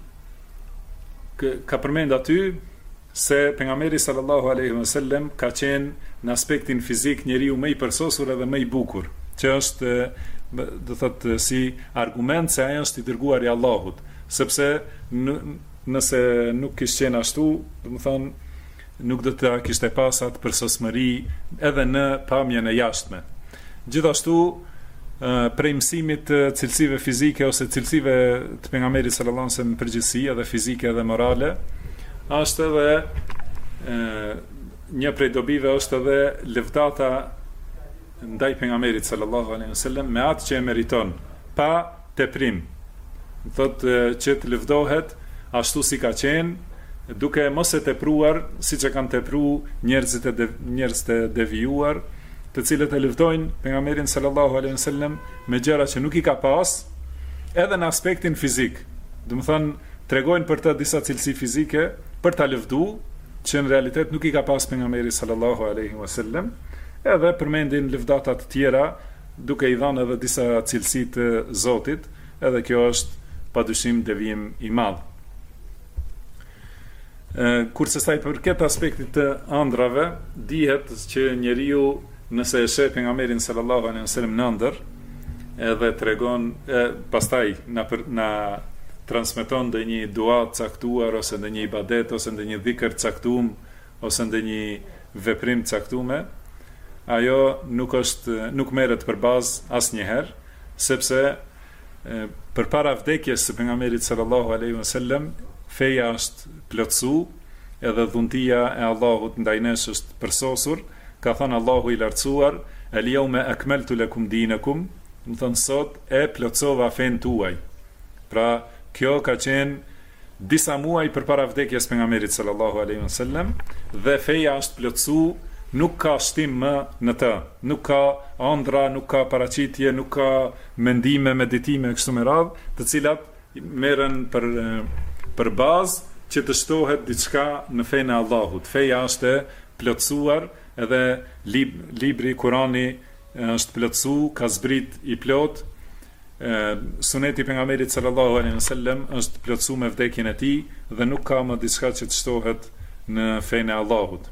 ka përmend aty se pejgamberi sallallahu alaihi wasallam ka qenë në aspektin fizik njeriu më i përsosur edhe më i bukur, që është, do thotë, si argument se ai është i dërguari i Allahut, sepse nëse nuk kishte qenë ashtu, domethënë nuk do të kishte pas atë përsosmëri edhe në pamjen e jashtme. Gjithashtu, prej mësimit të cilësive fizike ose cilësive të pejgamberit sallallahu alaihi wasallam në përgjithësi, edhe fizike edhe morale, është edhe një prej dobive është edhe lëvdata ndaj pejgamberit sallallahu alaihi wasallam me atë që e meriton, pa teprim. Thotë që të lëvdohet ashtu si ka qenë, duke mos e tepruar siç e kanë tepruar njerëz të devijuar, të cilët e lëvdojnë pejgamberin sallallahu alaihi wasallam me gjëra që nuk i ka pas, edhe në aspektin fizik. Do të thonë, tregojnë për të disa cilësi fizike për ta lëvduar, që në realitet nuk i ka pas pejgamberi sallallahu alaihi wasallam, edhe përmendin lëvdata të tjera, duke i dhënë edhe disa cilësi të Zotit, edhe kjo është padyshim devijim i madh. Kurse sa i përket aspektit të ëndrave, dihet që njeriu nëse e sheh pejgamberin sallallahu alaihi wasallam në ëndër, edhe tregon, pastaj na transmeton ndonjë dua të caktuar ose ndonjë ibadet ose ndonjë dhikr të caktuar ose ndonjë veprim të caktuar, ajo nuk merret për bazë asnjëherë, sepse përpara vdekjes së pejgamberit sallallahu alaihi wasallam, feja është plotsu, edhe dhuntia e Allahut ndaj nesh është përsosur. Ka thënë Allahu i lartësuar: "El-yawma akmaltu lakum dinakum", do të thonë sot e plotsova fen tuaj. Pra, kjo ka qenë disa muaj përpara vdekjes së pejgamberit sallallahu alaihi wasallam, dhe feja është plotsu, nuk ka shtim më në të, nuk ka ëndra, nuk ka paraqitje, nuk ka mendime, meditime kështu me radhë, të cilat merren për bazë që të shtohet diçka në fenë e Allahut. Feja është e plotësuar, edhe libri Kurani është plotësu, ka zbrit i plot. Suneti pejgamberit sallallahu alaihi wasallam është plotësu me vdekjen e tij, dhe nuk ka më diçka që të shtohet në fenë e Allahut.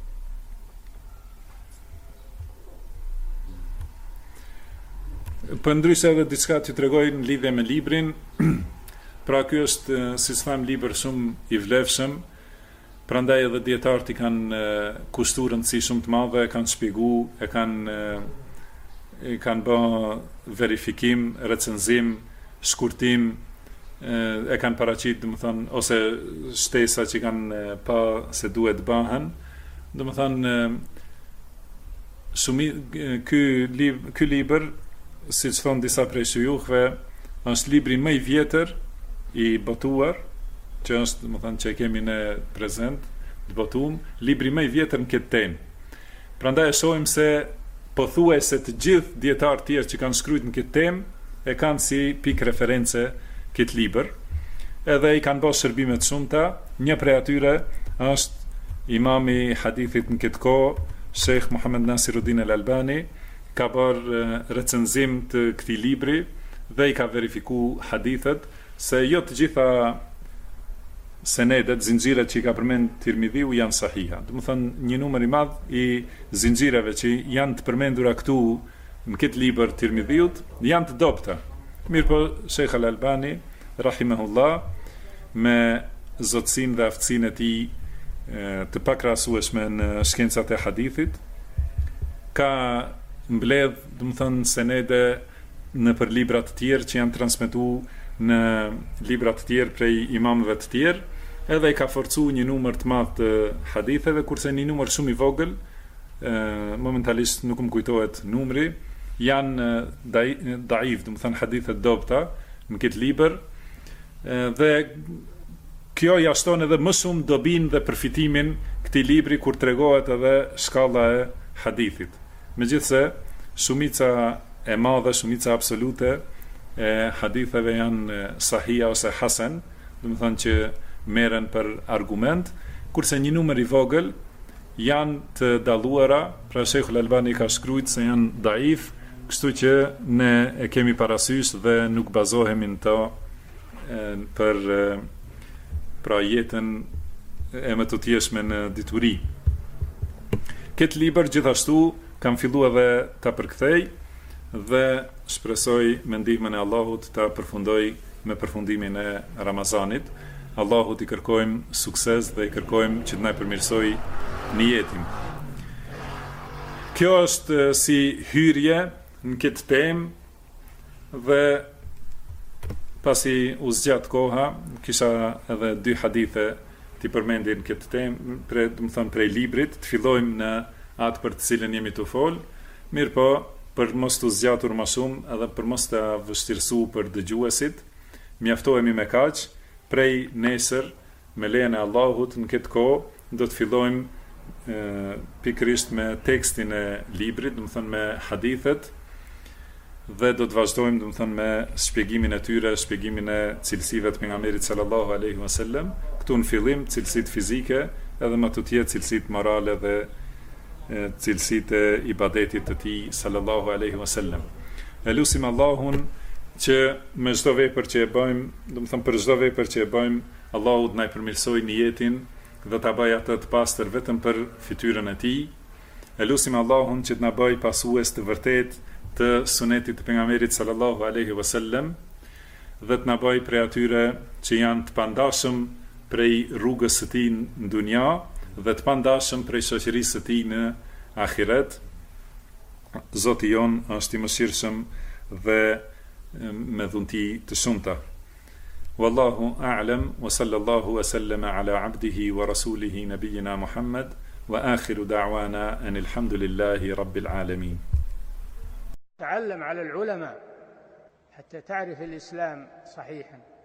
Për ndryshe edhe diçka që tregojnë në lidhje me librin. Pra ky është, si të them, libër shumë i vlefshëm, prandaj edhe dietarët i kanë kushtuar rëndësi shumë të madhe, e kanë shpjeguar, e kanë bërë verifikim, recenzim, shkurtim, e kanë paraqit, domethënë, ose shtesa që kanë pa se duhet bëhen. Domethënë, ky libër, siç thon disa prej shujukëve, është libri më i vjetër i botuar, që është, domethënë, që e kemi në prezent, të botuar, libri më i vjetër në këtë temë. Prandaj e shohim se pothuajse të gjithë dietarë të tjerë që kanë shkruar në këtë temë e kanë si pikë reference këtë libër, edhe i kanë bërë shërbime të shumta. Një prej atyre është imami i hadithit në këtë kohë, Sheikh Muhammad Nasiruddin al-Albani, ka bërë recenzim të këtij libri dhe i ka verifikuar hadithet, se jo të gjitha senedet, zinxhiret që i ka përmend Tirmidhiu janë sahiha. Do të thonë, një numër i madh i zinxhireve që janë të përmendura këtu në këtë libër Tirmidhiut janë të dobta. Mirpo Sheikh al-Albani rahimahullah, me zotësinë dhe aftësinë e tij të pakrahasueshme në shkencat e hadithit, ka mbledh, do të thonë, senede në për libra të tjerë që janë transmetuar në libra të tjerë prej imamëve të tjerë, edhe i ka forcuar një numër të madh të haditheve, kurse një numër shumë i vogël, momentalisht nuk më kujtohet numri, janë daif, do të thonë hadithe dobta në këtë libër, dhe kjo ja shton edhe më shumë dobin dhe përfitimin këtij libri kur tregohet edhe shkalla e hadithit. Megjithse shumica e madhe, shumica absolute e haditheve janë sahia ose hasan, do të thonë që merren për argument, kurse një numër i vogël janë të dalluara. Pra Sheikh al-Albani ka shkruajtur se janë daif, kështu që ne e kemi parasysh dhe nuk bazohemi në to për pra jetën e më të tjeshme në dituri. Këtë libër gjithashtu kam filluar edhe ta përkthej dhe shpresoj me ndihmën e Allahut ta përfundoj me përfundimin e Ramazanit. Allahut i kërkojmë sukses dhe i kërkojmë që të na përmirësoj në jetim. Kjo është si hyrje në këtë temë, dhe pasi u zgjat koha, kisha edhe 2 hadithe t'i përmendin këtë temë, do të thonë prej librit, të fillojmë në atë për të cilën jemi të folë, mirë po, për mos të zgjatur më shumë, edhe për mos të vështirësu për dëgjuesit, mjaftohemi me kaq. Prej nesër, me lejen e Allahut, në këtë kohë do të fillojmë pikërisht me tekstin e librit, do të thënë me hadithet, dhe do të vazhdojmë, do të thënë, me shpjegimin e tyre, shpjegimin e cilësive të pejgamberit sallallahu alaihi wasallam. Këtu në fillim cilësitë fizike, edhe më tutje cilësitë morale dhe cilësitë e ibadetit të tij sallallahu alaihi wasallam. Elusim Allahun që me çdo vepër që e bëjmë, do të thënë për çdo vepër që e bëjmë, Allahu të na përmirësojë niyetin dhe ta bëj atë të pastër vetëm për fytyrën e tij. Elusim Allahun që të na bëj pasues të vërtet të sunetit të pejgamberit sallallahu alaihi wasallam dhe të na bëj prej atyre që janë të pandashëm prej rrugës së tij në dunja dhe të pandashëm prej shoqërisë së tij në ahiret. Zoti jon është i mëshirshëm dhe me dhunti të shumta. Wallahu a'lam wa sallallahu wa sallama ala abdihi wa rasulihi nabiyyina Muhammad wa akhiru da'wana anil hamdulillahi rabbil alamin. تعلم على العلماء حتى تعرف الإسلام صحيحا.